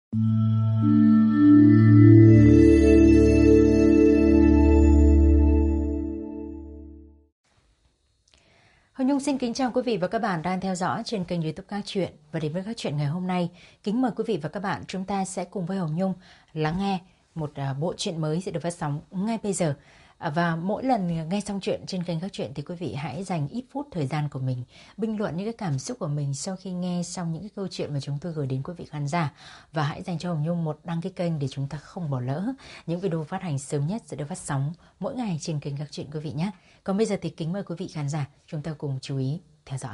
Hồng Nhung xin kính chào quý vị và các bạn đang theo dõi trên kênh YouTube Các Chuyện. Và đến với Các Chuyện ngày hôm nay, kính mời quý vị và các bạn chúng ta sẽ cùng với Hồng Nhung lắng nghe một bộ truyện mới sẽ được phát sóng ngay bây giờ. Và mỗi lần nghe xong chuyện trên kênh Các Chuyện thì quý vị hãy dành ít phút thời gian của mình bình luận những cái cảm xúc của mình sau khi nghe xong những cái câu chuyện mà chúng tôi gửi đến quý vị khán giả. Và hãy dành cho Hồng Nhung một đăng ký kênh để chúng ta không bỏ lỡ những video phát hành sớm nhất sẽ được phát sóng mỗi ngày trên kênh Các Chuyện quý vị nhé. Còn bây giờ thì kính mời quý vị khán giả chúng ta cùng chú ý theo dõi.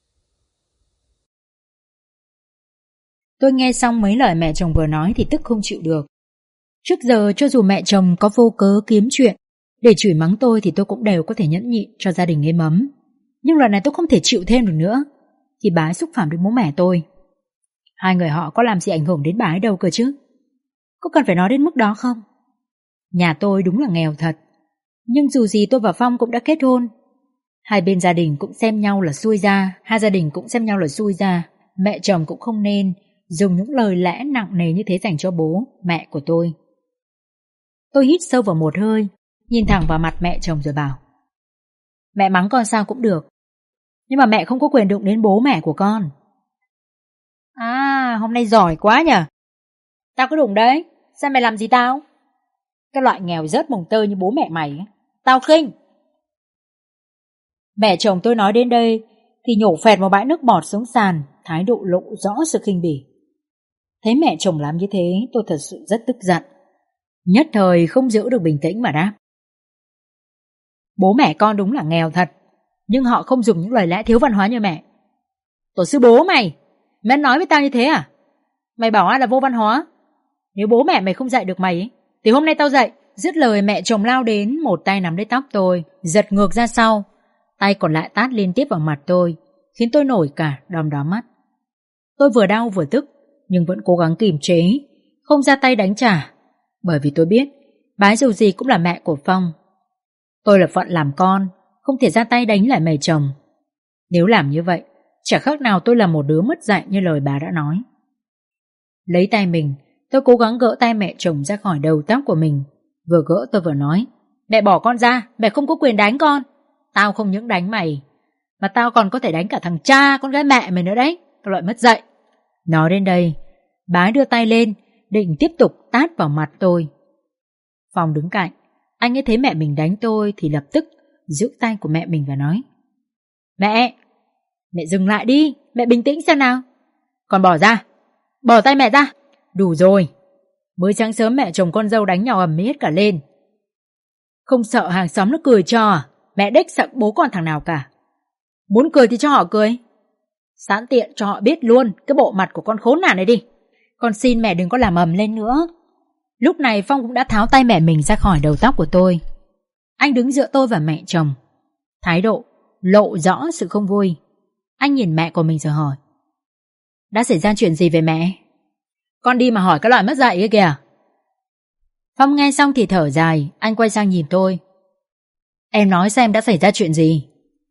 Tôi nghe xong mấy lời mẹ chồng vừa nói thì tức không chịu được. Trước giờ cho dù mẹ chồng có vô cớ kiếm chuyện để chửi mắng tôi thì tôi cũng đều có thể nhẫn nhịn cho gia đình êm ấm. Nhưng lần này tôi không thể chịu thêm được nữa. Thì bà ấy xúc phạm đến bố mẹ tôi. Hai người họ có làm gì ảnh hưởng đến bà ấy đâu cơ chứ. Có cần phải nói đến mức đó không? Nhà tôi đúng là nghèo thật. Nhưng dù gì tôi và Phong cũng đã kết hôn. Hai bên gia đình cũng xem nhau là xui ra. Hai gia đình cũng xem nhau là xui ra. Mẹ chồng cũng không nên dùng những lời lẽ nặng nề như thế dành cho bố, mẹ của tôi. Tôi hít sâu vào một hơi, nhìn thẳng vào mặt mẹ chồng rồi bảo: mẹ mắng con sao cũng được, nhưng mà mẹ không có quyền đụng đến bố mẹ của con. À, hôm nay giỏi quá nhở. Tao có đụng đấy, sao mày làm gì tao? Cái loại nghèo rớt mồng tơi như bố mẹ mày, tao khinh. Mẹ chồng tôi nói đến đây thì nhổ phẹt một bãi nước bọt xuống sàn, thái độ lộ rõ sự khinh bỉ. Thấy mẹ chồng làm như thế tôi thật sự rất tức giận. Nhất thời không giữ được bình tĩnh mà đáp: bố mẹ con đúng là nghèo thật, nhưng họ không dùng những lời lẽ thiếu văn hóa như mẹ. Tổ sư bố mày nói với tao như thế à? Mày bảo ai là vô văn hóa? Nếu bố mẹ mày không dạy được mày thì hôm nay tao dạy. Dứt lời mẹ chồng lao đến, một tay nắm lấy tóc tôi, giật ngược ra sau, tay còn lại tát liên tiếp vào mặt tôi, khiến tôi nổi cả đom đóm mắt. Tôi vừa đau vừa tức, nhưng vẫn cố gắng kiềm chế, không ra tay đánh trả, bởi vì tôi biết bà ấy dù gì cũng là mẹ của Phong. Tôi là phận làm con, không thể ra tay đánh lại mẹ chồng. Nếu làm như vậy, chả khác nào tôi là một đứa mất dạy như lời bà đã nói. Lấy tay mình, tôi cố gắng gỡ tay mẹ chồng ra khỏi đầu tóc của mình. Vừa gỡ tôi vừa nói: mẹ bỏ con ra, mẹ không có quyền đánh con. Tao không những đánh mày, mà tao còn có thể đánh cả thằng cha con gái mẹ mày nữa đấy, cái loại mất dạy. Nói đến đây, bà ấy đưa tay lên, định tiếp tục tát vào mặt tôi. Phong đứng cạnh, anh ấy thấy mẹ mình đánh tôi thì lập tức giữ tay của mẹ mình và nói: mẹ dừng lại đi, mẹ bình tĩnh xem nào. Còn bỏ ra, bỏ tay mẹ ra. Đủ rồi, mới sáng sớm mẹ chồng con dâu đánh nhau ầm ĩ hết cả lên. Không sợ hàng xóm nó cười cho à? Mẹ đếch sợ bố con thằng nào cả. Muốn cười thì cho họ cười, sẵn tiện cho họ biết luôn cái bộ mặt của con khốn nạn này đi. Con xin mẹ đừng có làm ầm lên nữa. Lúc này Phong cũng đã tháo tay mẹ mình ra khỏi đầu tóc của tôi. Anh đứng giữa tôi và mẹ chồng, thái độ lộ rõ sự không vui. Anh nhìn mẹ của mình rồi hỏi: đã xảy ra chuyện gì về mẹ? Con đi mà hỏi cái loại mất dạy kia kìa. Phong nghe xong thì thở dài. Anh quay sang nhìn tôi: em nói xem đã xảy ra chuyện gì.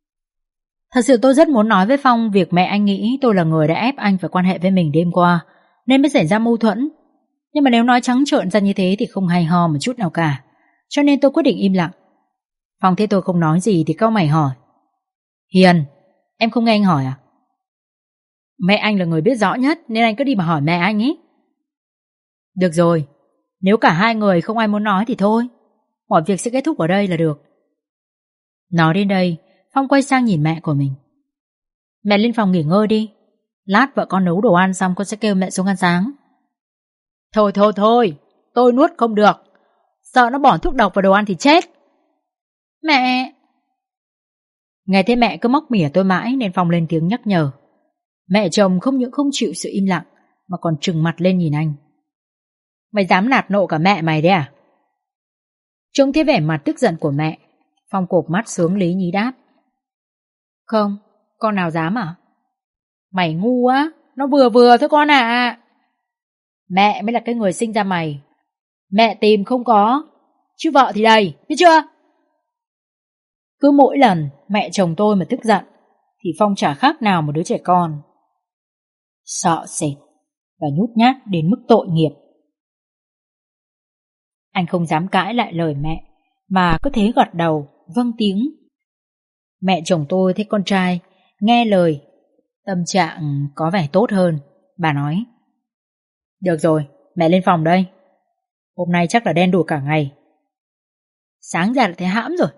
Thật sự tôi rất muốn nói với Phong việc mẹ anh nghĩ tôi là người đã ép anh phải quan hệ với mình đêm qua, nên mới xảy ra mâu thuẫn. Nhưng mà nếu nói trắng trợn ra như thế thì không hay ho một chút nào cả, cho nên tôi quyết định im lặng. Phong thấy tôi không nói gì thì cau mày hỏi: Hiền, em không nghe anh hỏi à? Mẹ anh là người biết rõ nhất, nên anh cứ đi mà hỏi mẹ anh ấy. Được rồi, nếu cả hai người không ai muốn nói thì thôi, mọi việc sẽ kết thúc ở đây là được. Nói đến đây, Phong quay sang nhìn mẹ của mình: mẹ lên phòng nghỉ ngơi đi, lát vợ con nấu đồ ăn xong con sẽ kêu mẹ xuống ăn sáng. Thôi, tôi nuốt không được, sợ nó bỏ thuốc độc vào đồ ăn thì chết. Mẹ! Nghe thấy mẹ cứ móc mỉa tôi mãi nên Phong lên tiếng nhắc nhở. Mẹ chồng không những không chịu sự im lặng mà còn trừng mặt lên nhìn anh: mày dám nạt nộ cả mẹ mày đấy à? Trông thấy vẻ mặt tức giận của mẹ, Phong cụp mắt xuống lý nhí đáp: không, con nào dám à? Mày ngu á, nó vừa vừa thôi con à. Mẹ mới là cái người sinh ra mày, mẹ tìm không có, chứ vợ thì đầy, biết chưa? Cứ mỗi lần mẹ chồng tôi mà tức giận thì Phong chả khác nào một đứa trẻ con. Sợ sệt, và nhút nhát đến mức tội nghiệp. Anh không dám cãi lại lời mẹ mà cứ thế gật đầu, vâng tiếng. Mẹ chồng tôi thấy con trai nghe lời, tâm trạng có vẻ tốt hơn. Bà nói: Được rồi, mẹ lên phòng đây. Hôm nay chắc là đen đủi cả ngày. Sáng ra là thấy hãm rồi.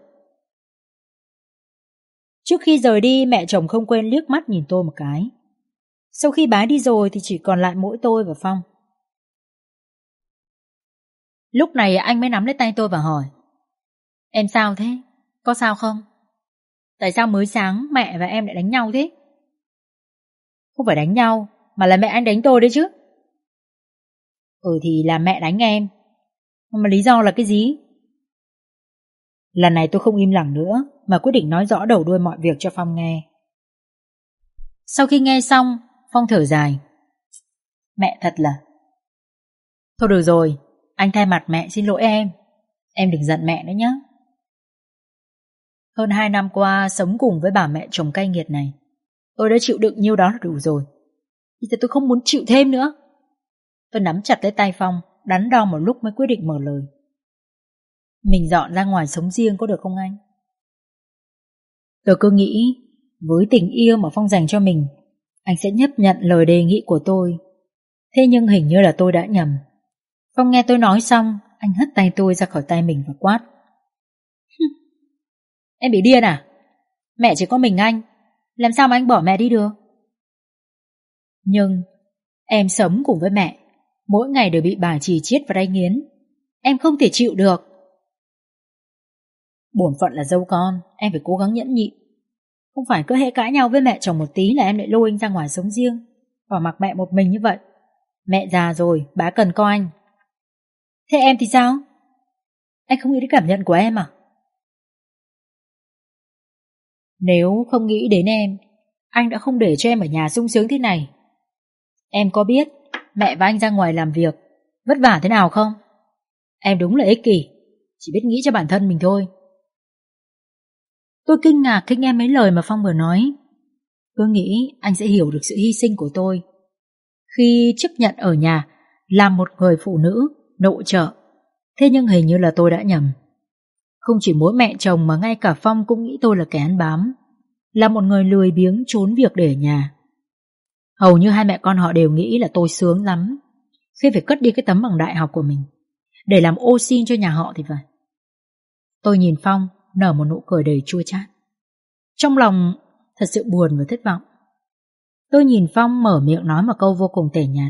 Trước khi rời đi, mẹ chồng không quên liếc mắt nhìn tôi một cái. Sau khi bà đi rồi thì chỉ còn lại mỗi tôi và Phong. Lúc này anh mới nắm lấy tay tôi và hỏi: Em sao thế? Có sao không? Tại sao mới sáng mẹ và em lại đánh nhau thế? Không phải đánh nhau, mà là mẹ anh đánh tôi đấy chứ. Thì là mẹ đánh em. Mà lý do là cái gì? Lần này tôi không im lặng nữa mà quyết định nói rõ đầu đuôi mọi việc cho Phong nghe. Sau khi nghe xong, Phong thở dài: Mẹ thật là... Thôi được rồi, anh thay mặt mẹ xin lỗi em. Em đừng giận mẹ nữa nhé. Hơn 2 năm qua sống cùng với bà mẹ chồng cay nghiệt này, tôi đã chịu đựng nhiêu đó là đủ rồi. Bây giờ tôi không muốn chịu thêm nữa. Tôi nắm chặt lấy tay Phong, đắn đo một lúc mới quyết định mở lời: Mình dọn ra ngoài sống riêng có được không anh? Tôi cứ nghĩ với tình yêu mà Phong dành cho mình, anh sẽ chấp nhận lời đề nghị của tôi. Thế nhưng hình như là tôi đã nhầm. Phong nghe tôi nói xong, anh hất tay tôi ra khỏi tay mình và quát: Em bị điên à? Mẹ chỉ có mình anh, làm sao mà anh bỏ mẹ đi được? Nhưng em sống cùng với mẹ, mỗi ngày đều bị bà chì chiết và đay nghiến. Em không thể chịu được. Bổn phận là dâu con, em phải cố gắng nhẫn nhịn. Không phải cứ hễ cãi nhau với mẹ chồng một tí là em lại lôi anh ra ngoài sống riêng, bỏ mặc mẹ một mình như vậy. Mẹ già rồi, bà cần có anh. Thế em thì sao? Anh không nghĩ đến cảm nhận của em à? Nếu không nghĩ đến em, anh đã không để cho em ở nhà sung sướng thế này. Em có biết mẹ và anh ra ngoài làm việc vất vả thế nào không? Em đúng là ích kỷ, chỉ biết nghĩ cho bản thân mình thôi. Tôi kinh ngạc khi nghe mấy lời mà Phong vừa nói. Tôi nghĩ anh sẽ hiểu được sự hy sinh của tôi khi chấp nhận ở nhà làm một người phụ nữ nội trợ. Thế nhưng hình như là tôi đã nhầm. Không chỉ mỗi mẹ chồng mà ngay cả Phong cũng nghĩ tôi là kẻ ăn bám, là một người lười biếng trốn việc để ở nhà. Hầu như hai mẹ con họ đều nghĩ là tôi sướng lắm khi phải cất đi cái tấm bằng đại học của mình để làm ô sin cho nhà họ thì phải. Tôi nhìn Phong nở một nụ cười đầy chua chát. Trong lòng thật sự buồn và thất vọng. Tôi nhìn Phong mở miệng nói một câu vô cùng tẻ nhạt: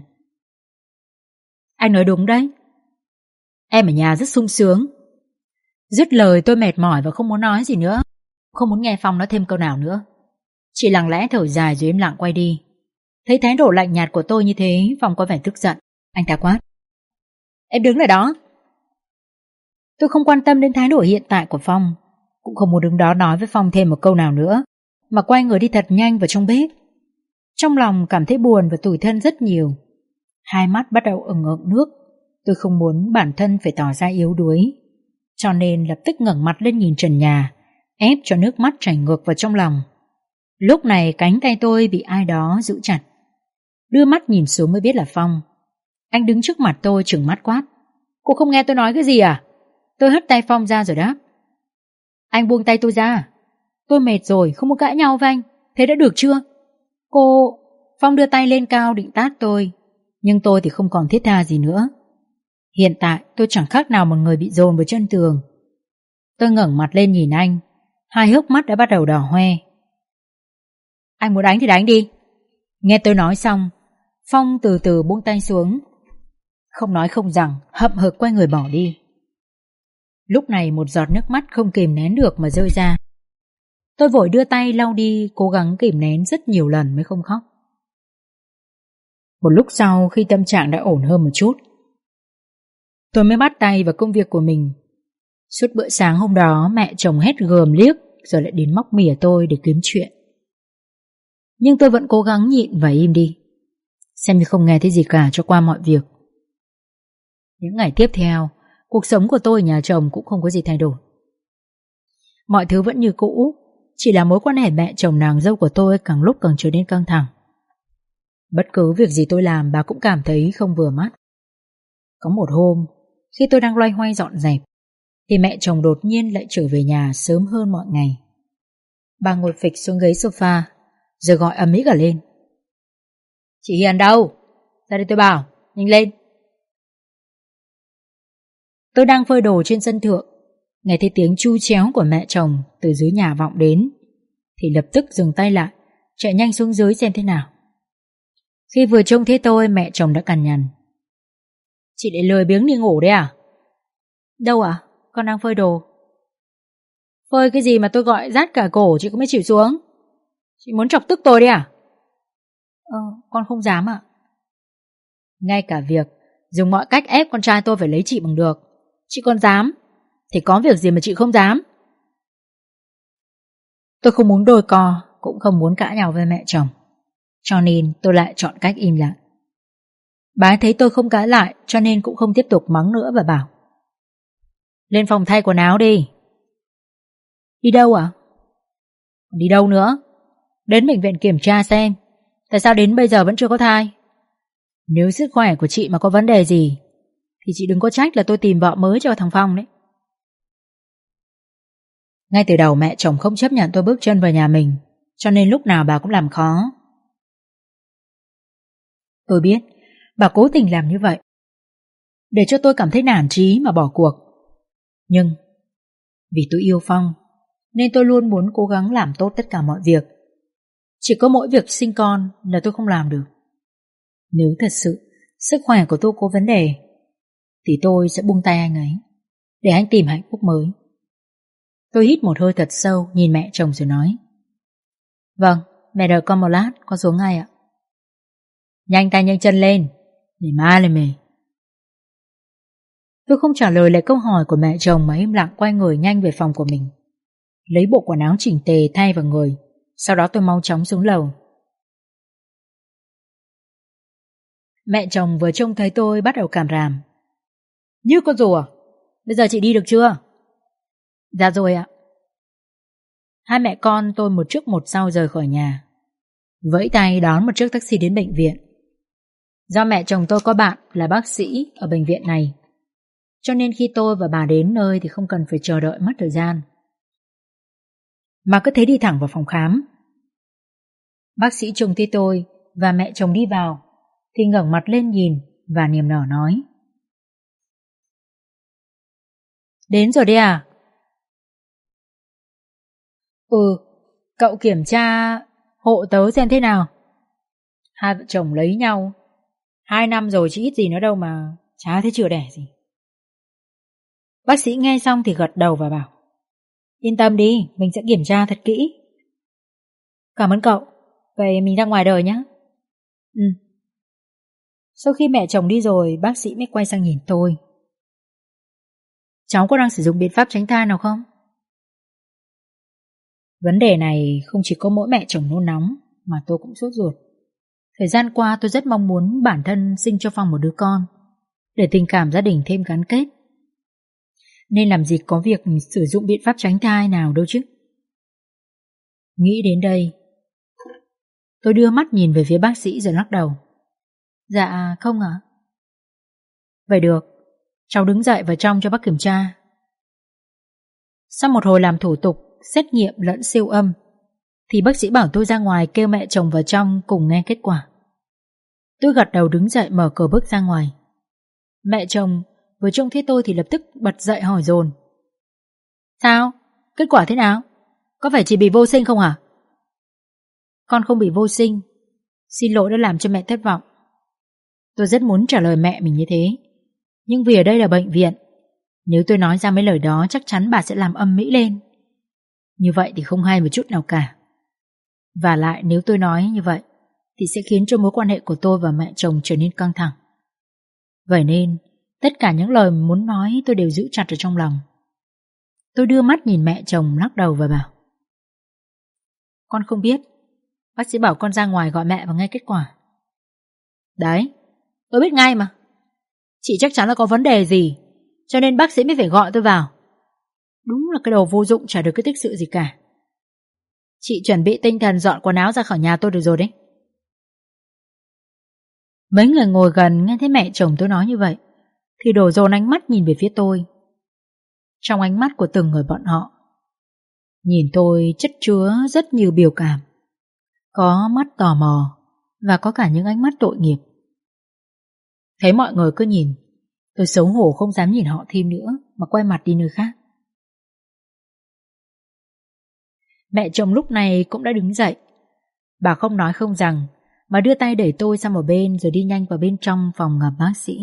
Anh nói đúng đấy, em ở nhà rất sung sướng. Dứt lời tôi mệt mỏi và không muốn nói gì nữa, không muốn nghe Phong nói thêm câu nào nữa. Chỉ lặng lẽ thở dài rồi im lặng quay đi. Thấy thái độ lạnh nhạt của tôi như thế, Phong có vẻ tức giận. Anh ta quát: Em đứng lại đó. Tôi không quan tâm đến thái độ hiện tại của Phong, cũng không muốn đứng đó nói với Phong thêm một câu nào nữa, mà quay người đi thật nhanh vào trong bếp. Trong lòng cảm thấy buồn và tủi thân rất nhiều. Hai mắt bắt đầu ửng ực nước. Tôi không muốn bản thân phải tỏ ra yếu đuối, cho nên lập tức ngẩng mặt lên nhìn trần nhà, ép cho nước mắt chảy ngược vào trong lòng. Lúc này cánh tay tôi bị ai đó giữ chặt. Đưa mắt nhìn xuống mới biết là Phong. Anh đứng trước mặt tôi trừng mắt quát: Cô không nghe tôi nói cái gì à? Tôi hất tay Phong ra rồi đáp: Anh buông tay tôi ra. Tôi mệt rồi, không muốn cãi nhau với anh. Thế đã được chưa? Cô... Phong đưa tay lên cao định tát tôi, nhưng tôi thì không còn thiết tha gì nữa. Hiện tại tôi chẳng khác nào một người bị dồn vào chân tường. Tôi ngẩng mặt lên nhìn anh, hai hốc mắt đã bắt đầu đỏ hoe. Anh muốn đánh thì đánh đi. Nghe tôi nói xong, Phong từ từ buông tay xuống, không nói không rằng, hậm hực quay người bỏ đi. Lúc này một giọt nước mắt không kìm nén được mà rơi ra. Tôi vội đưa tay lau đi, cố gắng kìm nén rất nhiều lần mới không khóc. Một lúc sau khi tâm trạng đã ổn hơn một chút, tôi mới bắt tay vào công việc của mình. Suốt bữa sáng hôm đó mẹ chồng hét gờm liếc rồi lại đến móc mỉa tôi để kiếm chuyện. Nhưng tôi vẫn cố gắng nhịn và im đi, xem như không nghe thấy gì cả cho qua mọi việc. Những ngày tiếp theo, cuộc sống của tôi ở nhà chồng cũng không có gì thay đổi. Mọi thứ vẫn như cũ, chỉ là mối quan hệ mẹ chồng nàng dâu của tôi càng lúc càng trở nên căng thẳng. Bất cứ việc gì tôi làm bà cũng cảm thấy không vừa mắt. Có một hôm, khi tôi đang loay hoay dọn dẹp, thì mẹ chồng đột nhiên lại trở về nhà sớm hơn mọi ngày. Bà ngồi phịch xuống ghế sofa, rồi gọi ầm ĩ cả lên. Chị Hiền đâu? Ra đây tôi bảo, nhanh lên. Tôi đang phơi đồ trên sân thượng, nghe thấy tiếng chu chéo của mẹ chồng từ dưới nhà vọng đến, thì lập tức dừng tay lại, chạy nhanh xuống dưới xem thế nào. Khi vừa trông thấy tôi, mẹ chồng đã cằn nhằn. Chị lại lười biếng đi ngủ đấy à? Đâu ạ? Con đang phơi đồ. Phơi cái gì mà tôi gọi rát cả cổ chị cũng mới chịu xuống? Chị muốn chọc tức tôi đấy à? Con không dám ạ. Ngay cả việc dùng mọi cách ép con trai tôi phải lấy chị bằng được, chị còn dám, thì có việc gì mà chị không dám? Tôi không muốn đôi co, cũng không muốn cãi nhau với mẹ chồng, cho nên tôi lại chọn cách im lặng. Bà ấy thấy tôi không cãi lại, cho nên cũng không tiếp tục mắng nữa và bảo: lên phòng thay quần áo đi. Đi đâu ạ? Đi đâu nữa? Đến bệnh viện kiểm tra xem, tại sao đến bây giờ vẫn chưa có thai. Nếu sức khỏe của chị mà có vấn đề gì thì chị đừng có trách là tôi tìm vợ mới cho thằng Phong đấy. Ngay từ đầu mẹ chồng không chấp nhận tôi bước chân vào nhà mình, cho nên lúc nào bà cũng làm khó. Tôi biết bà cố tình làm như vậy để cho tôi cảm thấy nản chí mà bỏ cuộc. Nhưng vì tôi yêu Phong nên tôi luôn muốn cố gắng làm tốt tất cả mọi việc. Chỉ có mỗi việc sinh con là tôi không làm được. Nếu thật sự sức khỏe của tôi có vấn đề thì tôi sẽ buông tay anh ấy, để anh tìm hạnh phúc mới. Tôi hít một hơi thật sâu, nhìn mẹ chồng rồi nói: vâng, mẹ đợi con một lát, con xuống ngay ạ. Nhanh tay nhanh chân lên, để mai lên mề. Tôi không trả lời lại câu hỏi của mẹ chồng mà im lặng quay người nhanh về phòng của mình, lấy bộ quần áo chỉnh tề thay vào người. Sau đó tôi mau chóng xuống lầu. Mẹ chồng vừa trông thấy tôi bắt đầu càm ràm: như con rùa, bây giờ chị đi được chưa? Dạ rồi ạ. Hai mẹ con tôi một trước một sau rời khỏi nhà, vẫy tay đón một chiếc taxi đến bệnh viện. Do mẹ chồng tôi có bạn là bác sĩ ở bệnh viện này, cho nên khi tôi và bà đến nơi thì không cần phải chờ đợi mất thời gian, mà cứ thế đi thẳng vào phòng khám. Bác sĩ trông thấy tôi và mẹ chồng đi vào thì ngẩng mặt lên nhìn và niềm nở nói: đến rồi đấy à? Cậu kiểm tra hộ tớ xem thế nào. Hai vợ chồng lấy nhau 2 năm rồi chứ ít gì nữa đâu mà chả thấy chữa đẻ gì. Bác sĩ nghe xong thì gật đầu và bảo: yên tâm đi, mình sẽ kiểm tra thật kỹ. Cảm ơn cậu. Vậy mình ra ngoài đời nhé. Sau khi mẹ chồng đi rồi, bác sĩ mới quay sang nhìn tôi: cháu có đang sử dụng biện pháp tránh thai nào không? Vấn đề này không chỉ có mỗi mẹ chồng nôn nóng, mà tôi cũng sốt ruột. Thời gian qua tôi rất mong muốn bản thân sinh cho Phong một đứa con, để tình cảm gia đình thêm gắn kết. Nên làm gì có việc sử dụng biện pháp tránh thai nào đâu chứ. Nghĩ đến đây, tôi đưa mắt nhìn về phía bác sĩ rồi lắc đầu: dạ không ạ. Vậy được, cháu đứng dậy vào trong cho bác kiểm tra. Sau một hồi làm thủ tục xét nghiệm lẫn siêu âm thì bác sĩ bảo tôi ra ngoài kêu mẹ chồng vào trong cùng nghe kết quả. Tôi gật đầu đứng dậy mở cửa bước ra ngoài. Mẹ chồng vừa trông thấy tôi thì lập tức bật dậy hỏi dồn: sao? Kết quả thế nào? Có phải chị bị vô sinh không hả? Con không bị vô sinh. Xin lỗi đã làm cho mẹ thất vọng. Tôi rất muốn trả lời mẹ mình như thế, nhưng vì ở đây là bệnh viện, nếu tôi nói ra mấy lời đó chắc chắn bà sẽ làm âm mỹ lên. Như vậy thì không hay một chút nào cả. Và lại nếu tôi nói như vậy thì sẽ khiến cho mối quan hệ của tôi và mẹ chồng trở nên căng thẳng. Vậy nên tất cả những lời muốn nói tôi đều giữ chặt ở trong lòng. Tôi đưa mắt nhìn mẹ chồng lắc đầu và bảo: con không biết. Bác sĩ bảo con ra ngoài gọi mẹ và nghe kết quả. Đấy, tôi biết ngay mà. Chị chắc chắn là có vấn đề gì, cho nên bác sĩ mới phải gọi tôi vào. Đúng là cái đồ vô dụng, chả được cái tích sự gì cả. Chị chuẩn bị tinh thần dọn quần áo ra khỏi nhà tôi được rồi đấy. Mấy người ngồi gần nghe thấy mẹ chồng tôi nói như vậy thì đổ dồn ánh mắt nhìn về phía tôi. Trong ánh mắt của từng người bọn họ, nhìn tôi chất chứa rất nhiều biểu cảm. Có mắt tò mò và có cả những ánh mắt tội nghiệp. Thấy mọi người cứ nhìn, tôi xấu hổ không dám nhìn họ thêm nữa mà quay mặt đi nơi khác. Mẹ chồng lúc này cũng đã đứng dậy. Bà không nói không rằng mà đưa tay đẩy tôi sang một bên rồi đi nhanh vào bên trong phòng gặp bác sĩ.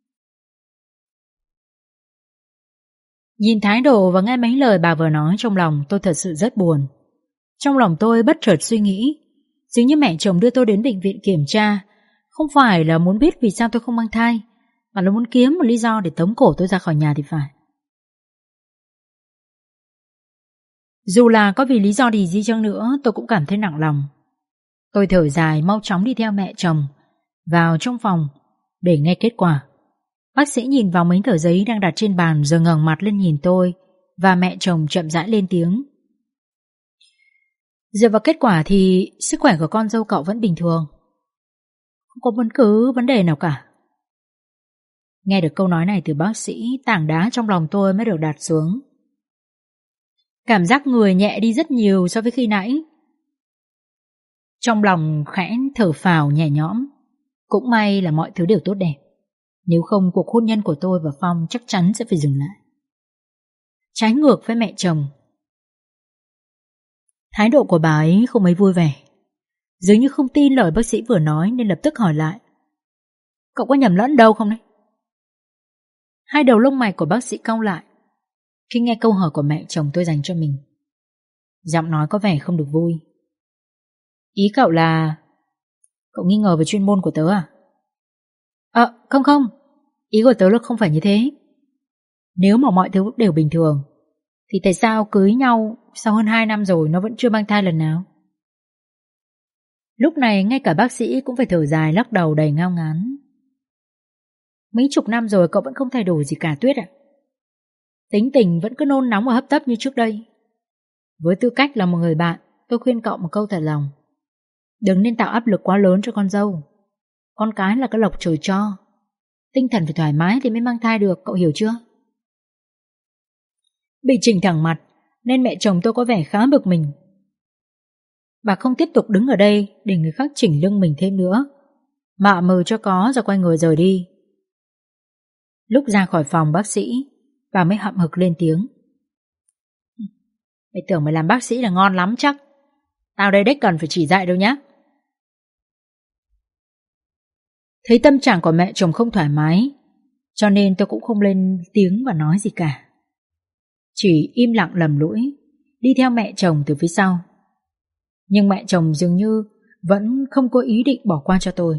Nhìn thái độ và nghe mấy lời bà vừa nói trong lòng tôi thật sự rất buồn. Trong lòng tôi bất chợt suy nghĩ, dường như mẹ chồng đưa tôi đến bệnh viện kiểm tra không phải là muốn biết vì sao tôi không mang thai, mà là muốn kiếm một lý do để tống cổ tôi ra khỏi nhà thì phải. Dù là có vì lý do gì chăng nữa, tôi cũng cảm thấy nặng lòng. Tôi thở dài mau chóng đi theo mẹ chồng vào trong phòng để nghe kết quả. Bác sĩ nhìn vào mấy tờ giấy đang đặt trên bàn rồi ngẩng mặt lên nhìn tôi và mẹ chồng chậm rãi lên tiếng. Dựa vào kết quả thì sức khỏe của con dâu cậu vẫn bình thường, không có bất cứ vấn đề nào cả. Nghe được câu nói này từ bác sĩ, tảng đá trong lòng tôi mới được đặt xuống. Cảm giác người nhẹ đi rất nhiều so với khi nãy. Trong lòng khẽ thở phào nhẹ nhõm. Cũng may là mọi thứ đều tốt đẹp. Nếu không cuộc hôn nhân của tôi và Phong chắc chắn sẽ phải dừng lại. Trái ngược với mẹ chồng, thái độ của bà ấy không mấy vui vẻ. Dường như không tin lời bác sĩ vừa nói nên lập tức hỏi lại. Cậu có nhầm lẫn đâu không đấy? Hai đầu lông mày của bác sĩ cau lại khi nghe câu hỏi của mẹ chồng tôi dành cho mình. Giọng nói có vẻ không được vui. Ý cậu là cậu nghi ngờ về chuyên môn của tớ à? Không, ý của tớ là không phải như thế. Nếu mà mọi thứ đều bình thường thì tại sao cưới nhau sau hơn 2 năm rồi nó vẫn chưa mang thai lần nào? Lúc này ngay cả bác sĩ cũng phải thở dài lắc đầu đầy ngao ngán. Mấy chục năm rồi cậu vẫn không thay đổi gì cả Tuyết ạ. Tính tình vẫn cứ nôn nóng và hấp tấp như trước đây. Với tư cách là một người bạn, tôi khuyên cậu một câu thật lòng. Đừng nên tạo áp lực quá lớn cho con dâu. Con cái là cái lộc trời cho. Tinh thần phải thoải mái thì mới mang thai được, cậu hiểu chưa? Bị chỉnh thẳng mặt nên mẹ chồng tôi có vẻ khá bực mình. Bà không tiếp tục đứng ở đây để người khác chỉnh lưng mình thêm nữa, mà mờ cho có rồi quay người rời đi. Lúc ra khỏi phòng bác sĩ, bà mới hậm hực lên tiếng. Mày tưởng mày làm bác sĩ là ngon lắm chắc. Tao đây đếch cần phải chỉ dạy đâu nhá. Thấy tâm trạng của mẹ chồng không thoải mái, cho nên tôi cũng không lên tiếng và nói gì cả. Chỉ im lặng lầm lũi đi theo mẹ chồng từ phía sau. Nhưng mẹ chồng dường như vẫn không có ý định bỏ qua cho tôi.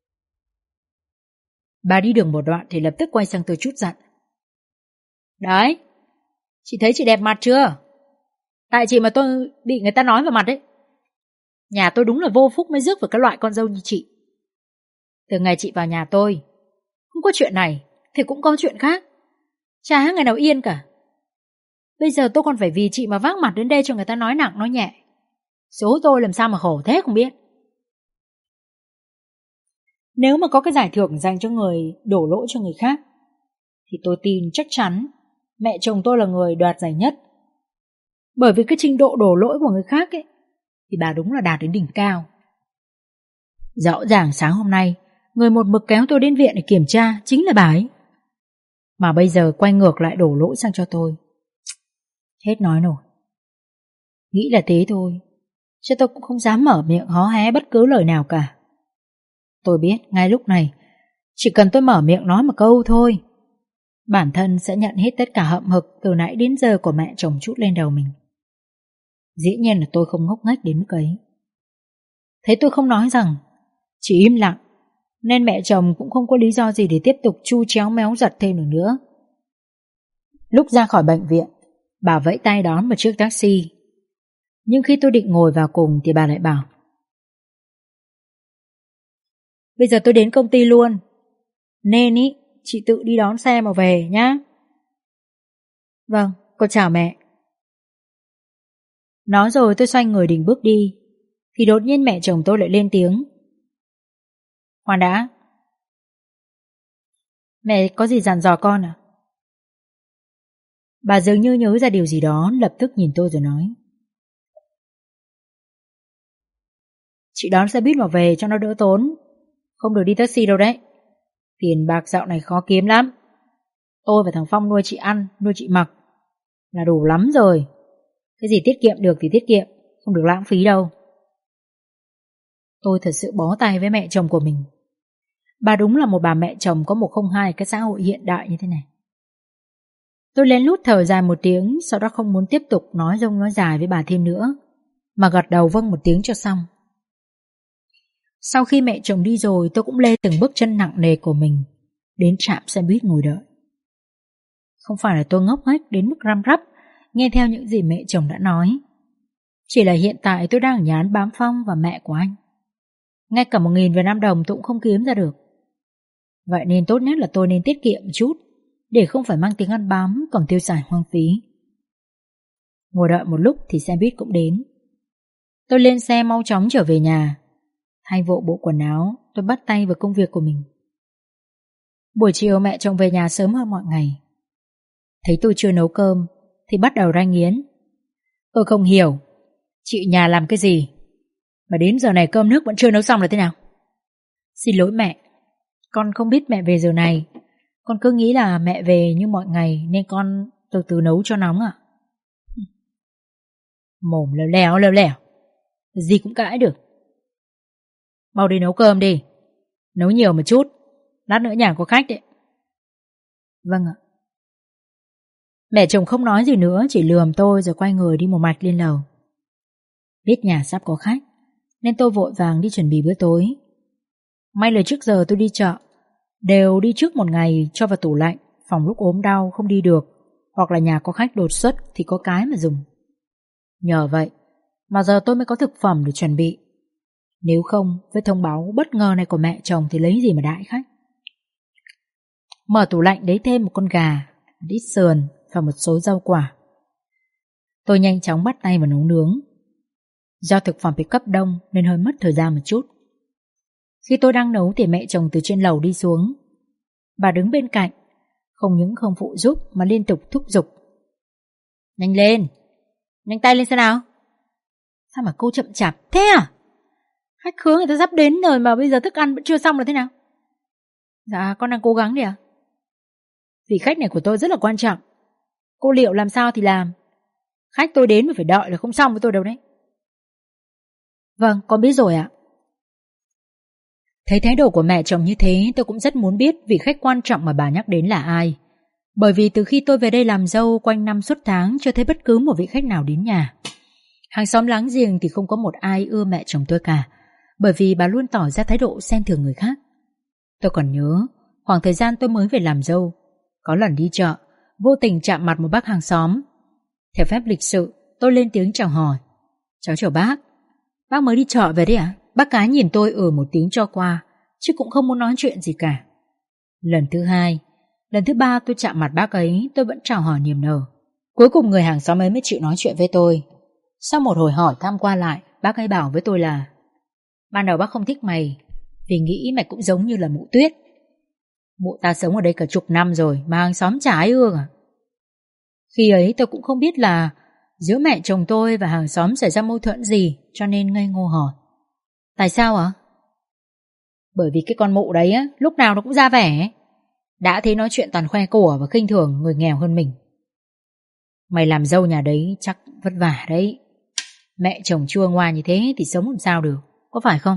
Bà đi được một đoạn thì lập tức quay sang tôi chút giận. Đấy, chị thấy chị đẹp mặt chưa? Tại chị mà tôi bị người ta nói vào mặt đấy. Nhà tôi đúng là vô phúc mới rước vào cái loại con dâu như chị. Từ ngày chị vào nhà tôi, không có chuyện này thì cũng có chuyện khác. Chả ngày nào yên cả. Bây giờ tôi còn phải vì chị mà vác mặt đến đây cho người ta nói nặng nói nhẹ. Số tôi làm sao mà khổ thế không biết. Nếu mà có cái giải thưởng dành cho người đổ lỗi cho người khác thì tôi tin chắc chắn mẹ chồng tôi là người đoạt giải nhất. Bởi vì cái trình độ đổ lỗi của người khác ấy thì bà đúng là đạt đến đỉnh cao. Rõ ràng sáng hôm nay người một mực kéo tôi đến viện để kiểm tra chính là bà ấy. Mà bây giờ quay ngược lại đổ lỗi sang cho tôi. Hết nói nổi. Nghĩ là thế thôi, chứ tôi cũng không dám mở miệng hó hé bất cứ lời nào cả. Tôi biết ngay lúc này chỉ cần tôi mở miệng nói một câu thôi, bản thân sẽ nhận hết tất cả hậm hực từ nãy đến giờ của mẹ chồng trút lên đầu mình. Dĩ nhiên là tôi không ngốc nghếch đến mức ấy. Thấy tôi không nói rằng, chỉ im lặng, nên mẹ chồng cũng không có lý do gì để tiếp tục chu chéo méo giật thêm được nữa. Lúc ra khỏi bệnh viện, bà vẫy tay đón một chiếc taxi. Nhưng khi tôi định ngồi vào cùng thì bà lại bảo: Bây giờ tôi đến công ty luôn, nên ý chị tự đi đón xe mà về nhá. Vâng, con chào mẹ. Nói rồi tôi xoay người định bước đi thì đột nhiên mẹ chồng tôi lại lên tiếng: Khoan đã, Mẹ có gì dặn dò con à? Bà dường như nhớ ra điều gì đó, lập tức nhìn tôi rồi nói. Chị đón xe buýt mà về cho nó đỡ tốn. Không được đi taxi đâu đấy. Tiền bạc dạo này khó kiếm lắm. Tôi và thằng Phong nuôi chị ăn, nuôi chị mặc là đủ lắm rồi. Cái gì tiết kiệm được thì tiết kiệm, không được lãng phí đâu. Tôi thật sự bó tay với mẹ chồng của mình. Bà đúng là một bà mẹ chồng có 102 cái xã hội hiện đại như thế này. Tôi lén lút thở dài một tiếng, sau đó không muốn tiếp tục nói dông nói dài với bà thêm nữa, mà gật đầu vâng một tiếng cho xong. Sau khi mẹ chồng đi rồi, tôi cũng lê từng bước chân nặng nề của mình đến trạm xe buýt ngồi đợi. Không phải là tôi ngốc nghếch đến mức răm rắp nghe theo những gì mẹ chồng đã nói. Chỉ là hiện tại tôi đang ở nhà ăn bám Phong và mẹ của anh. Ngay cả 1.000 Việt Nam đồng tôi cũng không kiếm ra được. Vậy nên tốt nhất là tôi nên tiết kiệm một chút, để không phải mang tiếng ăn bám còn tiêu xài hoang phí. Ngồi đợi một lúc thì xe buýt cũng đến. Tôi lên xe mau chóng trở về nhà. Thay vội bộ quần áo, tôi bắt tay vào công việc của mình. Buổi chiều mẹ chồng về nhà sớm hơn mọi ngày. Thấy tôi chưa nấu cơm thì bắt đầu rai nghiến. Tôi không hiểu, chị nhà làm cái gì mà đến giờ này cơm nước vẫn chưa nấu xong là thế nào? Xin lỗi mẹ, con không biết mẹ về giờ này. Con cứ nghĩ là mẹ về như mọi ngày nên con từ từ nấu cho nóng ạ. Mồm lèo lèo, gì cũng cãi được. Mau đi nấu cơm đi, nấu nhiều một chút, lát nữa nhà có khách đấy. Vâng ạ. Mẹ chồng không nói gì nữa, chỉ lườm tôi rồi quay người đi một mạch lên lầu. Biết nhà sắp có khách nên tôi vội vàng đi chuẩn bị bữa tối. May là trước giờ tôi đi chợ đều đi trước một ngày cho vào tủ lạnh, phòng lúc ốm đau không đi được hoặc là nhà có khách đột xuất thì có cái mà dùng. Nhờ vậy mà giờ tôi mới có thực phẩm để chuẩn bị. Nếu không, với thông báo bất ngờ này của mẹ chồng thì lấy gì mà đãi khách. Mở tủ lạnh lấy thêm một con gà, một ít sườn và một số rau quả. Tôi nhanh chóng bắt tay vào nấu nướng. Do thực phẩm bị cấp đông nên hơi mất thời gian một chút. Khi tôi đang nấu thì mẹ chồng từ trên lầu đi xuống. Bà đứng bên cạnh, không những không phụ giúp mà liên tục thúc giục. Nhanh lên, nhanh tay lên xem nào. Sao mà cô chậm chạp thế à? Khách khứa người ta sắp đến rồi mà bây giờ thức ăn vẫn chưa xong là thế nào? Dạ con đang cố gắng đi ạ. Vị khách này của tôi rất là quan trọng. Cô liệu làm sao thì làm. Khách tôi đến mà phải đợi là không xong với tôi đâu đấy. Vâng, con biết rồi ạ. Thấy thái độ của mẹ chồng như thế, tôi cũng rất muốn biết vị khách quan trọng mà bà nhắc đến là ai. Bởi vì từ khi tôi về đây làm dâu quanh năm suốt tháng chưa thấy bất cứ một vị khách nào đến nhà. Hàng xóm láng giềng thì không có một ai ưa mẹ chồng tôi cả, bởi vì bà luôn tỏ ra thái độ xem thường người khác. Tôi còn nhớ, khoảng thời gian tôi mới về làm dâu, có lần đi chợ, vô tình chạm mặt một bác hàng xóm. Theo phép lịch sự, tôi lên tiếng chào hỏi. Cháu chào bác. Bác mới đi chợ về đấy à? Bác cái nhìn tôi một tiếng cho qua, chứ cũng không muốn nói chuyện gì cả. Lần thứ hai, lần thứ ba tôi chạm mặt bác ấy, tôi vẫn chào hỏi niềm nở. Cuối cùng người hàng xóm ấy mới chịu nói chuyện với tôi. Sau một hồi hỏi thăm qua lại, bác ấy bảo với tôi là ban đầu bác không thích mày vì nghĩ mày cũng giống như là Mụ Tuyết. Mụ ta sống ở đây cả chục năm rồi mà hàng xóm chả ai ưa à. Khi ấy tôi cũng không biết là giữa mẹ chồng tôi và hàng xóm xảy ra mâu thuẫn gì, cho nên ngây ngô hỏi. Tại sao ạ? Bởi vì cái con Mụ đấy á, lúc nào nó cũng ra vẻ. Đã thấy nói chuyện toàn khoe của và khinh thường người nghèo hơn mình. Mày làm dâu nhà đấy chắc vất vả đấy. Mẹ chồng chua ngoa như thế thì sống làm sao được, có phải không?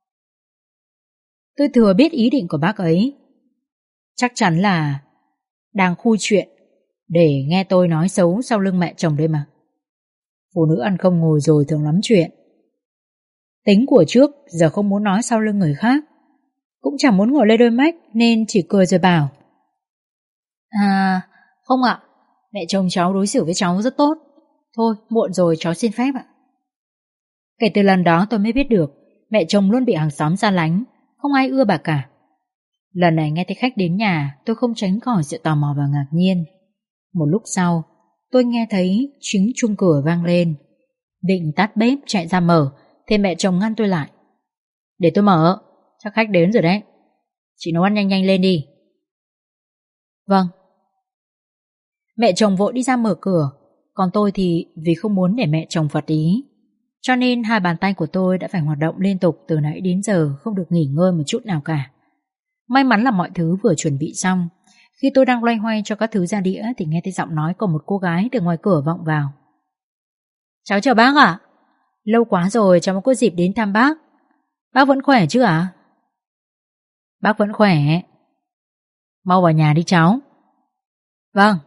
Tôi thừa biết ý định của bác ấy. Chắc chắn là đang khui chuyện để nghe tôi nói xấu sau lưng mẹ chồng đây mà. Phụ nữ ăn không ngồi rồi thường lắm chuyện. Tính của trước giờ không muốn nói sau lưng người khác, cũng chẳng muốn ngồi lên đôi mách nên chỉ cười rồi bảo. À, không ạ, mẹ chồng cháu đối xử với cháu rất tốt. Thôi, muộn rồi cháu xin phép ạ. Kể từ lần đó tôi mới biết được mẹ chồng luôn bị hàng xóm xa lánh, không ai ưa bà cả. Lần này nghe thấy khách đến nhà, tôi không tránh khỏi sự tò mò và ngạc nhiên. Một lúc sau, tôi nghe thấy tiếng chuông cửa vang lên. Định tắt bếp chạy ra mở thì mẹ chồng ngăn tôi lại. Để tôi mở, chắc khách đến rồi đấy. Chị nấu ăn nhanh nhanh lên đi. Vâng. Mẹ chồng vội đi ra mở cửa, còn tôi thì vì không muốn để mẹ chồng phật ý, cho nên hai bàn tay của tôi đã phải hoạt động liên tục từ nãy đến giờ, không được nghỉ ngơi một chút nào cả. May mắn là mọi thứ vừa chuẩn bị xong. Khi tôi đang loay hoay cho các thứ ra đĩa thì nghe thấy giọng nói của một cô gái từ ngoài cửa vọng vào. Cháu chào bác ạ. Lâu quá rồi cháu mới có dịp đến thăm bác. Bác vẫn khỏe chứ ạ? Bác vẫn khỏe. Mau vào nhà đi cháu. Vâng.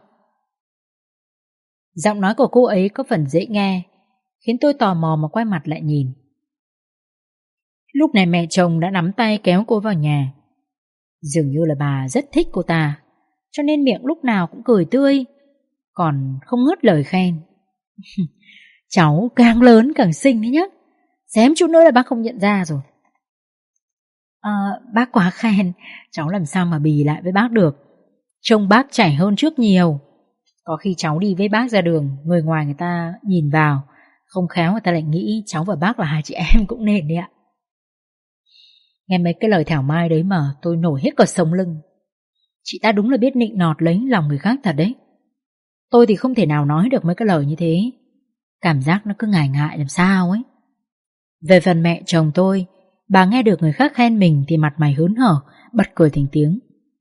Giọng nói của cô ấy có phần dễ nghe, khiến tôi tò mò mà quay mặt lại nhìn. Lúc này mẹ chồng đã nắm tay kéo cô vào nhà. Dường như là bà rất thích cô ta, cho nên miệng lúc nào cũng cười tươi, còn không ngớt lời khen. Cháu càng lớn càng xinh đấy nhá. Xém chút nữa là bác không nhận ra rồi. Bác quá khen, cháu làm sao mà bì lại với bác được. Trông bác trẻ hơn trước nhiều. Có khi cháu đi với bác ra đường, người ngoài người ta nhìn vào, không khéo người ta lại nghĩ cháu và bác là hai chị em cũng nên đấy ạ. Nghe mấy cái lời thảo mai đấy mà tôi nổi hết cả sống lưng. Chị ta đúng là biết nịnh nọt lấy lòng người khác thật đấy. Tôi thì không thể nào nói được mấy cái lời như thế. Cảm giác nó cứ ngại ngại làm sao ấy. Về phần mẹ chồng tôi, bà nghe được người khác khen mình thì mặt mày hớn hở, bật cười thành tiếng.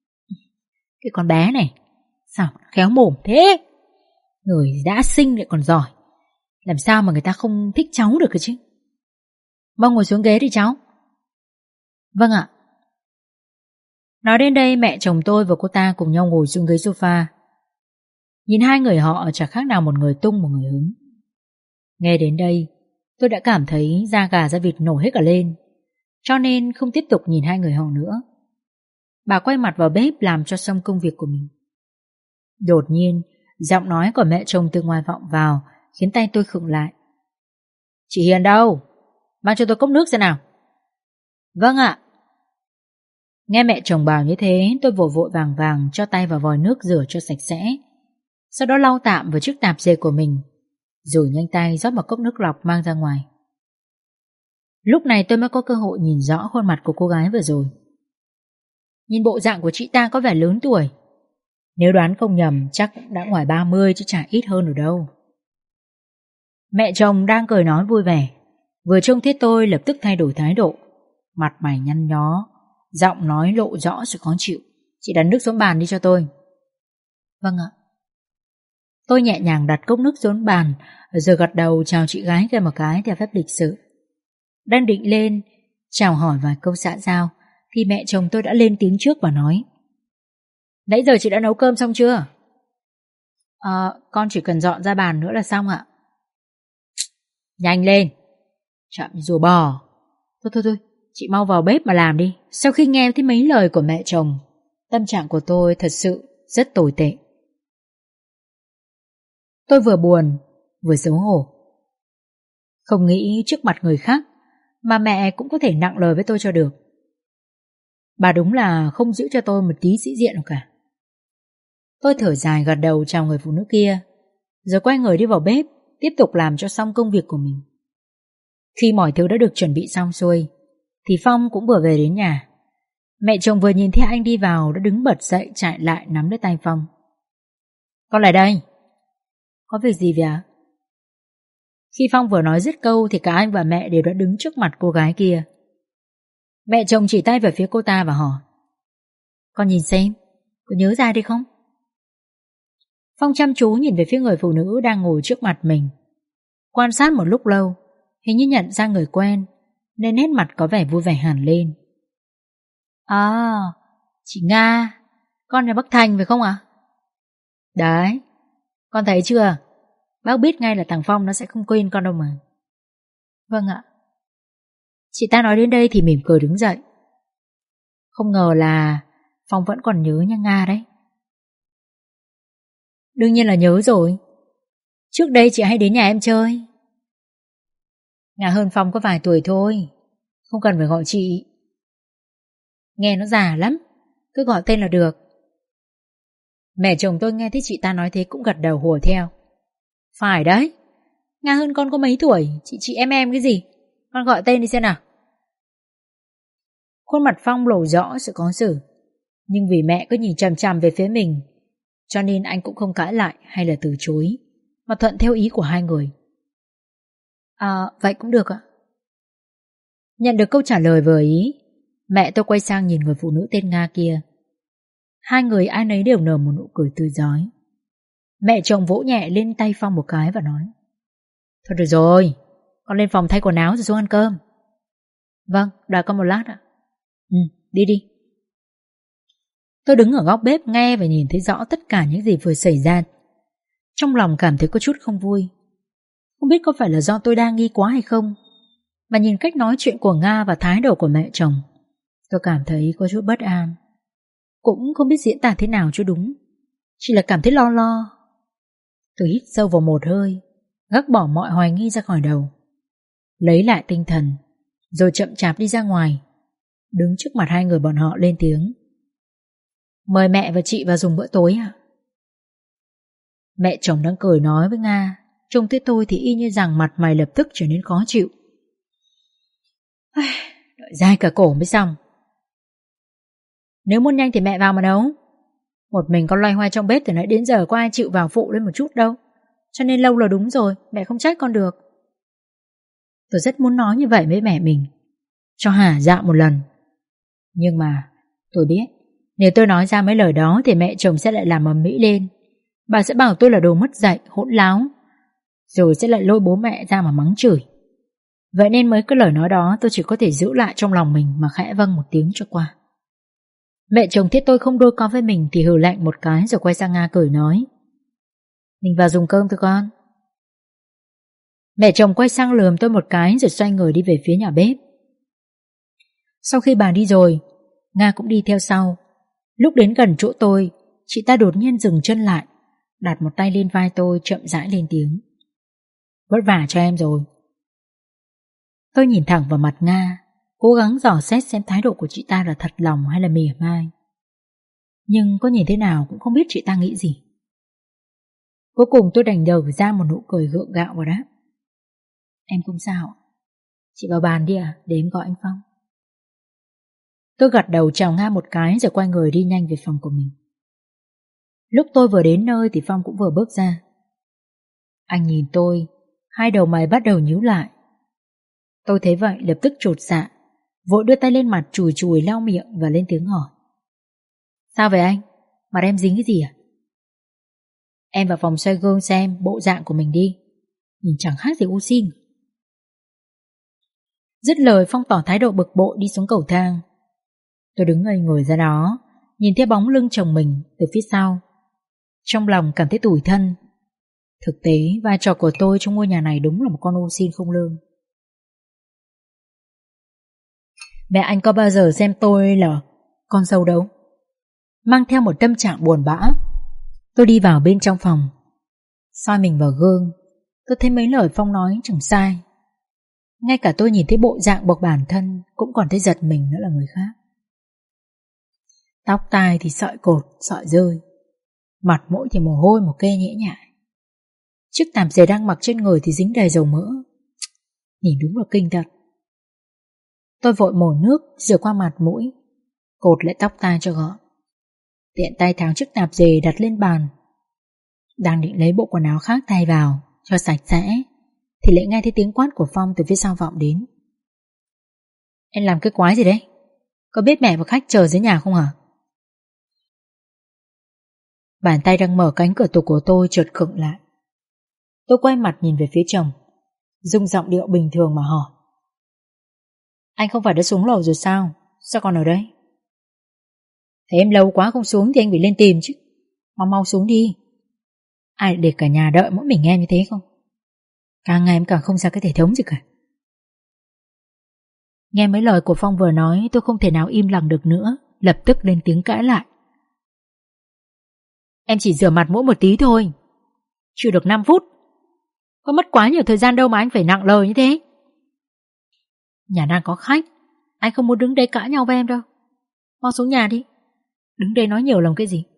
Cái con bé này, sao khéo mồm thế? Người đã xinh lại còn giỏi, làm sao mà người ta không thích cháu được cơ chứ? Mau ngồi xuống ghế đi cháu. Vâng ạ. Nói đến đây mẹ chồng tôi và cô ta cùng nhau ngồi xuống ghế sofa. Nhìn hai người họ chả khác nào một người tung một người hứng. Nghe đến đây tôi đã cảm thấy da gà da vịt nổi hết cả lên, cho nên không tiếp tục nhìn hai người họ nữa. Bà quay mặt vào bếp làm cho xong công việc của mình. Đột nhiên giọng nói của mẹ chồng từ ngoài vọng vào, khiến tay tôi khựng lại. Chị Hiền đâu? Mang cho tôi cốc nước xem nào. Vâng ạ. Nghe mẹ chồng bảo như thế, tôi vội vội vàng vàng cho tay vào vòi nước rửa cho sạch sẽ, sau đó lau tạm vào chiếc tạp dề của mình, rồi nhanh tay rót một cốc nước lọc mang ra ngoài. Lúc này tôi mới có cơ hội nhìn rõ khuôn mặt của cô gái vừa rồi. Nhìn bộ dạng của chị ta có vẻ lớn tuổi. Nếu đoán không nhầm chắc cũng đã ngoài 30 chứ chả ít hơn ở đâu. Mẹ chồng đang cười nói vui vẻ, vừa trông thấy tôi lập tức thay đổi thái độ, mặt mày nhăn nhó, giọng nói lộ rõ sự khó chịu. Chị đặt nước xuống bàn đi cho tôi. Vâng ạ. Tôi nhẹ nhàng đặt cốc nước xuống bàn, rồi gật đầu chào chị gái kia một cái theo phép lịch sự. Đang định lên chào hỏi vài câu xã giao thì mẹ chồng tôi đã lên tiếng trước và nói. Nãy giờ chị đã nấu cơm xong chưa? Con chỉ cần dọn ra bàn nữa là xong ạ. Nhanh lên, chậm như rùa bò. Thôi, chị mau vào bếp mà làm đi. Sau khi nghe thấy mấy lời của mẹ chồng, tâm trạng của tôi thật sự rất tồi tệ. Tôi vừa buồn vừa xấu hổ. Không nghĩ trước mặt người khác mà mẹ cũng có thể nặng lời với tôi cho được. Bà đúng là không giữ cho tôi một tí sĩ diện nào cả. Tôi thở dài gật đầu chào người phụ nữ kia, rồi quay người đi vào bếp, tiếp tục làm cho xong công việc của mình. Khi mọi thứ đã được chuẩn bị xong xuôi thì Phong cũng vừa về đến nhà. Mẹ chồng vừa nhìn thấy anh đi vào đã đứng bật dậy chạy lại nắm lấy tay Phong. Con lại đây. Có việc gì vậy ạ? Khi Phong vừa nói dứt câu thì cả anh và mẹ đều đã đứng trước mặt cô gái kia. Mẹ chồng chỉ tay về phía cô ta và hỏi. Con nhìn xem, có nhớ ra đi không? Phong chăm chú nhìn về phía người phụ nữ đang ngồi trước mặt mình. Quan sát một lúc lâu, hình như nhận ra người quen, nên nét mặt có vẻ vui vẻ hẳn lên. Chị Nga, con nhà bác Thành phải không ạ? Đấy, con thấy chưa? Bác biết ngay là thằng Phong nó sẽ không quên con đâu mà. Vâng ạ. Chị ta nói đến đây thì mỉm cười đứng dậy. Không ngờ là Phong vẫn còn nhớ nha Nga đấy. Đương nhiên là nhớ rồi. Trước đây chị hay đến nhà em chơi. Nga hơn Phong có vài tuổi thôi, không cần phải gọi chị. Nghe nó già lắm, cứ gọi tên là được. Mẹ chồng tôi nghe thấy chị ta nói thế cũng gật đầu hùa theo. Phải đấy, Nga hơn con có mấy tuổi, chị em cái gì. Con gọi tên đi xem nào. Khuôn mặt Phong lộ rõ sự khó xử. Nhưng vì mẹ cứ nhìn chằm chằm về phía mình, cho nên anh cũng không cãi lại hay là từ chối, mà thuận theo ý của hai người. Vậy cũng được ạ. Nhận được câu trả lời vừa ý, mẹ tôi quay sang nhìn người phụ nữ tên Nga kia. Hai người ai nấy đều nở một nụ cười tươi rói. Mẹ chồng vỗ nhẹ lên tay Phong một cái và nói: Thôi được rồi, con lên phòng thay quần áo rồi xuống ăn cơm. Vâng, đợi con một lát ạ. Đi đi. Tôi đứng ở góc bếp nghe và nhìn thấy rõ tất cả những gì vừa xảy ra. Trong lòng cảm thấy có chút không vui. Không biết có phải là do tôi đa nghi quá hay không, mà nhìn cách nói chuyện của Nga và thái độ của mẹ chồng, tôi cảm thấy có chút bất an. Cũng không biết diễn tả thế nào cho đúng, chỉ là cảm thấy lo lo. Tôi hít sâu vào một hơi, gác bỏ mọi hoài nghi ra khỏi đầu, lấy lại tinh thần, rồi chậm chạp đi ra ngoài, đứng trước mặt hai người bọn họ lên tiếng: Mời mẹ và chị vào dùng bữa tối ạ. Mẹ chồng đang cười nói với Nga, trông thấy tôi thì y như rằng mặt mày lập tức trở nên khó chịu. Đợi dai cả cổ mới xong. Nếu muốn nhanh thì mẹ vào mà nấu. Một mình con loay hoay trong bếp từ nãy đến giờ có ai chịu vào phụ lên một chút đâu, cho nên lâu là đúng rồi, mẹ không trách con được. Tôi rất muốn nói như vậy với mẹ mình, cho hả dạ một lần. Nhưng mà tôi biết, nếu tôi nói ra mấy lời đó thì mẹ chồng sẽ lại làm ầm ĩ lên. Bà sẽ bảo tôi là đồ mất dạy, hỗn láo, rồi sẽ lại lôi bố mẹ ra mà mắng chửi. Vậy nên mấy cái lời nói đó tôi chỉ có thể giữ lại trong lòng mình mà khẽ vâng một tiếng cho qua. Mẹ chồng thấy tôi không đôi co với mình thì hừ lạnh một cái rồi quay sang Nga cười nói: Mình vào dùng cơm thôi con. Mẹ chồng quay sang lườm tôi một cái rồi xoay người đi về phía nhà bếp. Sau khi bà đi rồi, Nga cũng đi theo sau. Lúc đến gần chỗ tôi, chị ta đột nhiên dừng chân lại, đặt một tay lên vai tôi, chậm rãi lên tiếng: Vất vả cho em rồi. Tôi nhìn thẳng vào mặt Nga, cố gắng dò xét xem thái độ của chị ta là thật lòng hay là mỉa mai. Nhưng có nhìn thế nào cũng không biết chị ta nghĩ gì. Cuối cùng tôi đành đờ ra một nụ cười gượng gạo và đáp: Em không sao. Chị vào bàn đi à, để em gọi anh Phong. Tôi gật đầu chào Nga một cái rồi quay người đi nhanh về phòng của mình. Lúc tôi vừa đến nơi thì Phong cũng vừa bước ra. Anh nhìn tôi, hai đầu mày bắt đầu nhíu lại. Tôi thấy vậy lập tức chột dạ, vội đưa tay lên mặt chùi chùi lau miệng và lên tiếng hỏi: Sao vậy anh? Mặt em dính cái gì à? Em vào phòng soi gương xem bộ dạng của mình đi, nhìn chẳng khác gì u xin. Dứt lời Phong tỏ thái độ bực bội đi xuống cầu thang. Tôi đứng ngây người ra đó, nhìn theo bóng lưng chồng mình từ phía sau. Trong lòng cảm thấy tủi thân. Thực tế vai trò của tôi trong ngôi nhà này đúng là một con ô xin không lương. Mẹ anh có bao giờ xem tôi là con dâu đâu. Mang theo một tâm trạng buồn bã, tôi đi vào bên trong phòng. Soi mình vào gương, tôi thấy mấy lời Phong nói chẳng sai. Ngay cả tôi nhìn thấy bộ dạng bộc bản thân cũng còn thấy giật mình nữa là người khác. Tóc tai thì sợi cột, sợi rơi, mặt mũi thì mồ hôi một kê nhễ nhại. Chiếc tạp dề đang mặc trên người thì dính đầy dầu mỡ. Nhìn đúng là kinh thật. Tôi vội mổ nước rửa qua mặt mũi, cột lại tóc tai cho gọn, tiện tay tháo chiếc tạp dề đặt lên bàn. Đang định lấy bộ quần áo khác thay vào cho sạch sẽ thì lại nghe thấy tiếng quát của Phong từ phía sau vọng đến. Em làm cái quái gì đấy? Có biết mẹ và khách chờ dưới nhà không hả? Bàn tay đang mở cánh cửa tủ của tôi chợt khựng lại. Tôi quay mặt nhìn về phía chồng, dùng giọng điệu bình thường mà hỏi: Anh không phải đã xuống lầu rồi sao? Sao còn ở đây? Thế em lâu quá không xuống thì anh phải lên tìm chứ. Mau xuống đi. Ai để cả nhà đợi mỗi mình em như thế không? Càng ngày em càng không ra cái thể thống gì cả. Nghe mấy lời của Phong vừa nói, tôi không thể nào im lặng được nữa, lập tức lên tiếng cãi lại. Em chỉ rửa mặt mỗi một tí thôi, chưa được 5 phút. Có mất quá nhiều thời gian đâu mà anh phải nặng lời như thế. Nhà đang có khách, anh không muốn đứng đây cãi nhau với em đâu. Mau xuống nhà đi, đứng đây nói nhiều làm cái gì.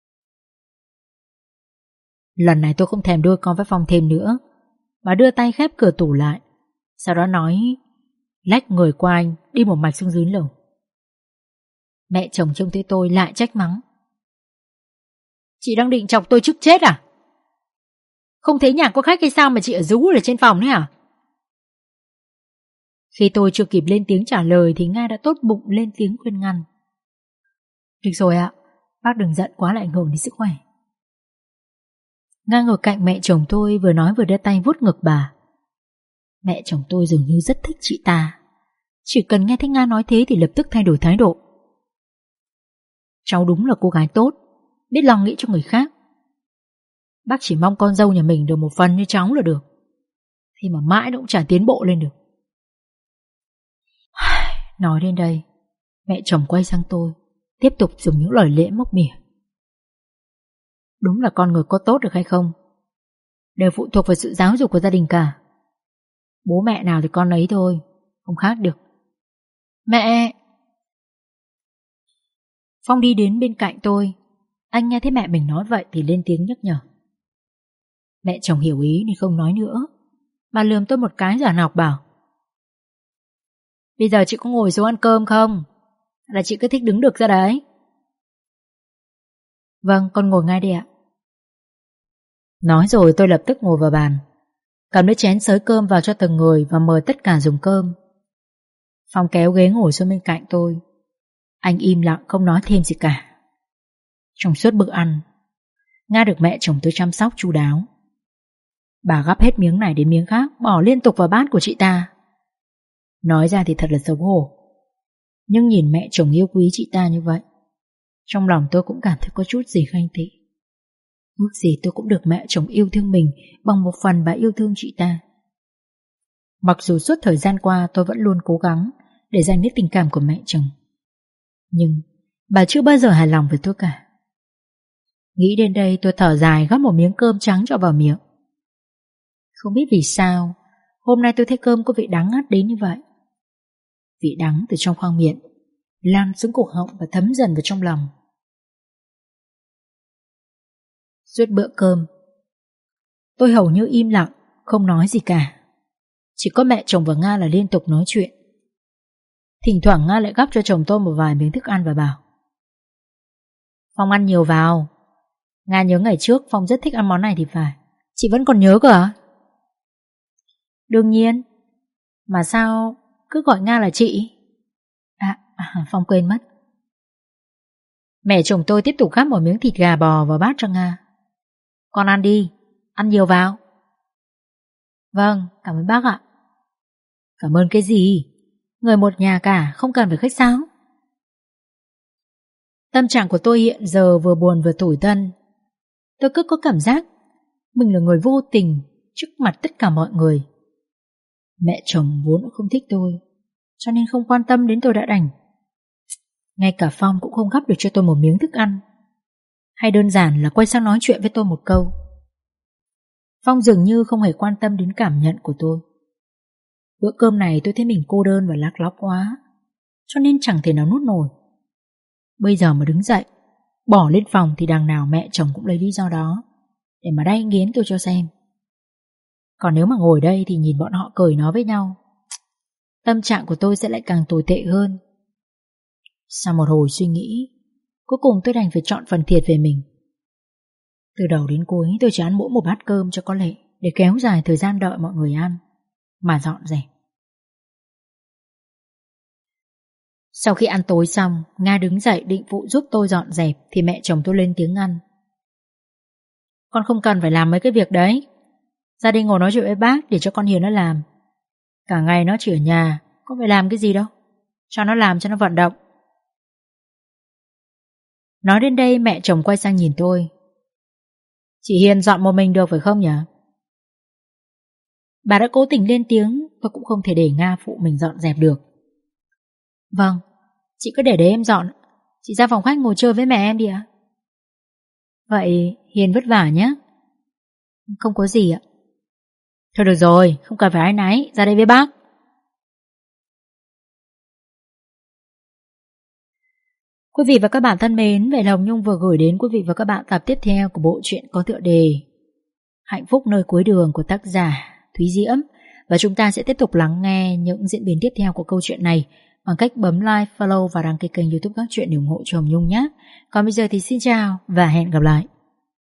Lần này tôi không thèm đuôi con với Phong thêm nữa, mà đưa tay khép cửa tủ lại. Sau đó nói lách người qua anh, đi một mạch xuống dưới lầu. Mẹ chồng trông thấy tôi lại trách mắng. Chị đang định chọc tôi trước chết à? Không thấy nhà có khách hay sao mà chị ở rú ở trên phòng đấy hả? Khi tôi chưa kịp lên tiếng trả lời thì Nga đã tốt bụng lên tiếng khuyên ngăn. Được rồi ạ, bác đừng giận quá lại ảnh hưởng đến sức khỏe. Nga ngồi cạnh mẹ chồng tôi vừa nói vừa đưa tay vuốt ngực bà. Mẹ chồng tôi dường như rất thích chị ta. Chỉ cần nghe thấy Nga nói thế thì lập tức thay đổi thái độ. Cháu đúng là cô gái tốt, biết lo nghĩ cho người khác. Bác chỉ mong con dâu nhà mình được một phần như cháu là được. Thì mà mãi nó cũng chả tiến bộ lên được. Nói đến đây, mẹ chồng quay sang tôi, tiếp tục dùng những lời lẽ móc mỉa. Đúng là con người có tốt được hay không đều phụ thuộc vào sự giáo dục của gia đình cả. Bố mẹ nào thì con ấy thôi, không khác được. Mẹ! Phong đi đến bên cạnh tôi. Anh nghe thấy mẹ mình nói vậy thì lên tiếng nhắc nhở. Mẹ chồng hiểu ý nên không nói nữa. Bà lườm tôi một cái giả nọc bảo: Bây giờ chị có ngồi xuống ăn cơm không? Là chị cứ thích đứng được ra đấy? Vâng, con ngồi ngay đi ạ. Nói rồi tôi lập tức ngồi vào bàn, cầm đĩa chén xới cơm vào cho từng người và mời tất cả dùng cơm. Phong kéo ghế ngồi xuống bên cạnh tôi. Anh im lặng không nói thêm gì cả. Trong suốt bữa ăn, Nga được mẹ chồng tôi chăm sóc chu đáo. Bà gắp hết miếng này đến miếng khác, bỏ liên tục vào bát của chị ta. Nói ra thì thật là xấu hổ, nhưng nhìn mẹ chồng yêu quý chị ta như vậy, trong lòng tôi cũng cảm thấy có chút gì ganh tị. Ước gì tôi cũng được mẹ chồng yêu thương mình bằng một phần bà yêu thương chị ta. Mặc dù suốt thời gian qua tôi vẫn luôn cố gắng để giành lấy tình cảm của mẹ chồng, nhưng bà chưa bao giờ hài lòng với tôi cả. Nghĩ đến đây tôi thở dài gắp một miếng cơm trắng cho vào miệng. Không biết vì sao hôm nay tôi thấy cơm có vị đắng ngắt đến như vậy. Vị đắng từ trong khoang miệng lan xuống cổ họng và thấm dần vào trong lòng. Suốt bữa cơm tôi hầu như im lặng, không nói gì cả. Chỉ có mẹ chồng và Nga là liên tục nói chuyện. Thỉnh thoảng Nga lại gắp cho chồng tôi một vài miếng thức ăn và bảo: Phong ăn nhiều vào. Nga nhớ ngày trước Phong rất thích ăn món này thì phải. Chị vẫn còn nhớ cơ à? Đương nhiên. Mà sao cứ gọi Nga là chị? Phong quên mất. Mẹ chồng tôi tiếp tục gắp một miếng thịt gà bò vào bát cho Nga. Con ăn đi, ăn nhiều vào. Vâng, cảm ơn bác ạ. Cảm ơn cái gì? Người một nhà cả, không cần phải khách sáo. Tâm trạng của tôi hiện giờ vừa buồn vừa tủi thân. Tôi cứ có cảm giác mình là người vô tình trước mặt tất cả mọi người. Mẹ chồng vốn không thích tôi, cho nên không quan tâm đến tôi đã đành. Ngay cả Phong cũng không gắp được cho tôi một miếng thức ăn, hay đơn giản là quay sang nói chuyện với tôi một câu. Phong dường như không hề quan tâm đến cảm nhận của tôi. Bữa cơm này tôi thấy mình cô đơn và lạc lõng quá, cho nên chẳng thể nào nuốt nổi. Bây giờ mà đứng dậy bỏ lên phòng thì đằng nào mẹ chồng cũng lấy lý do đó để mà đay nghiến tôi cho xem. Còn nếu mà ngồi đây thì nhìn bọn họ cười nói với nhau, tâm trạng của tôi sẽ lại càng tồi tệ hơn. Sau một hồi suy nghĩ, cuối cùng tôi đành phải chọn phần thiệt về mình. Từ đầu đến cuối tôi chỉ ăn mỗi một bát cơm cho có lệ, để kéo dài thời gian đợi mọi người ăn mà dọn dẹp. Sau khi ăn tối xong, Nga đứng dậy định phụ giúp tôi dọn dẹp thì mẹ chồng tôi lên tiếng ngăn. Con không cần phải làm mấy cái việc đấy. Gia đình ngồi nói chuyện với bác để cho con Hiền nó làm. Cả ngày nó chỉ ở nhà, có phải làm cái gì đâu. Cho nó làm cho nó vận động. Nói đến đây mẹ chồng quay sang nhìn tôi. Chị Hiền dọn một mình được phải không nhỉ? Bà đã cố tình lên tiếng, tôi cũng không thể để Nga phụ mình dọn dẹp được. Vâng, chị cứ để đấy em dọn. Chị ra phòng khách ngồi chơi với mẹ em đi ạ. Vậy Hiền vất vả nhé. Không có gì ạ. Thôi được rồi, không cần phải áy náy, ra đây với bác. Quý vị và các bạn thân mến, vậy là Hồng Nhung vừa gửi đến quý vị và các bạn tập tiếp theo của bộ truyện có tựa đề Hạnh phúc nơi cuối đường của tác giả Thúy Diễm. Và chúng ta sẽ tiếp tục lắng nghe những diễn biến tiếp theo của câu chuyện này bằng cách bấm like, follow và đăng ký kênh YouTube Các Chuyện để ủng hộ cho Hồng Nhung nhé. Còn bây giờ thì xin chào và hẹn gặp lại.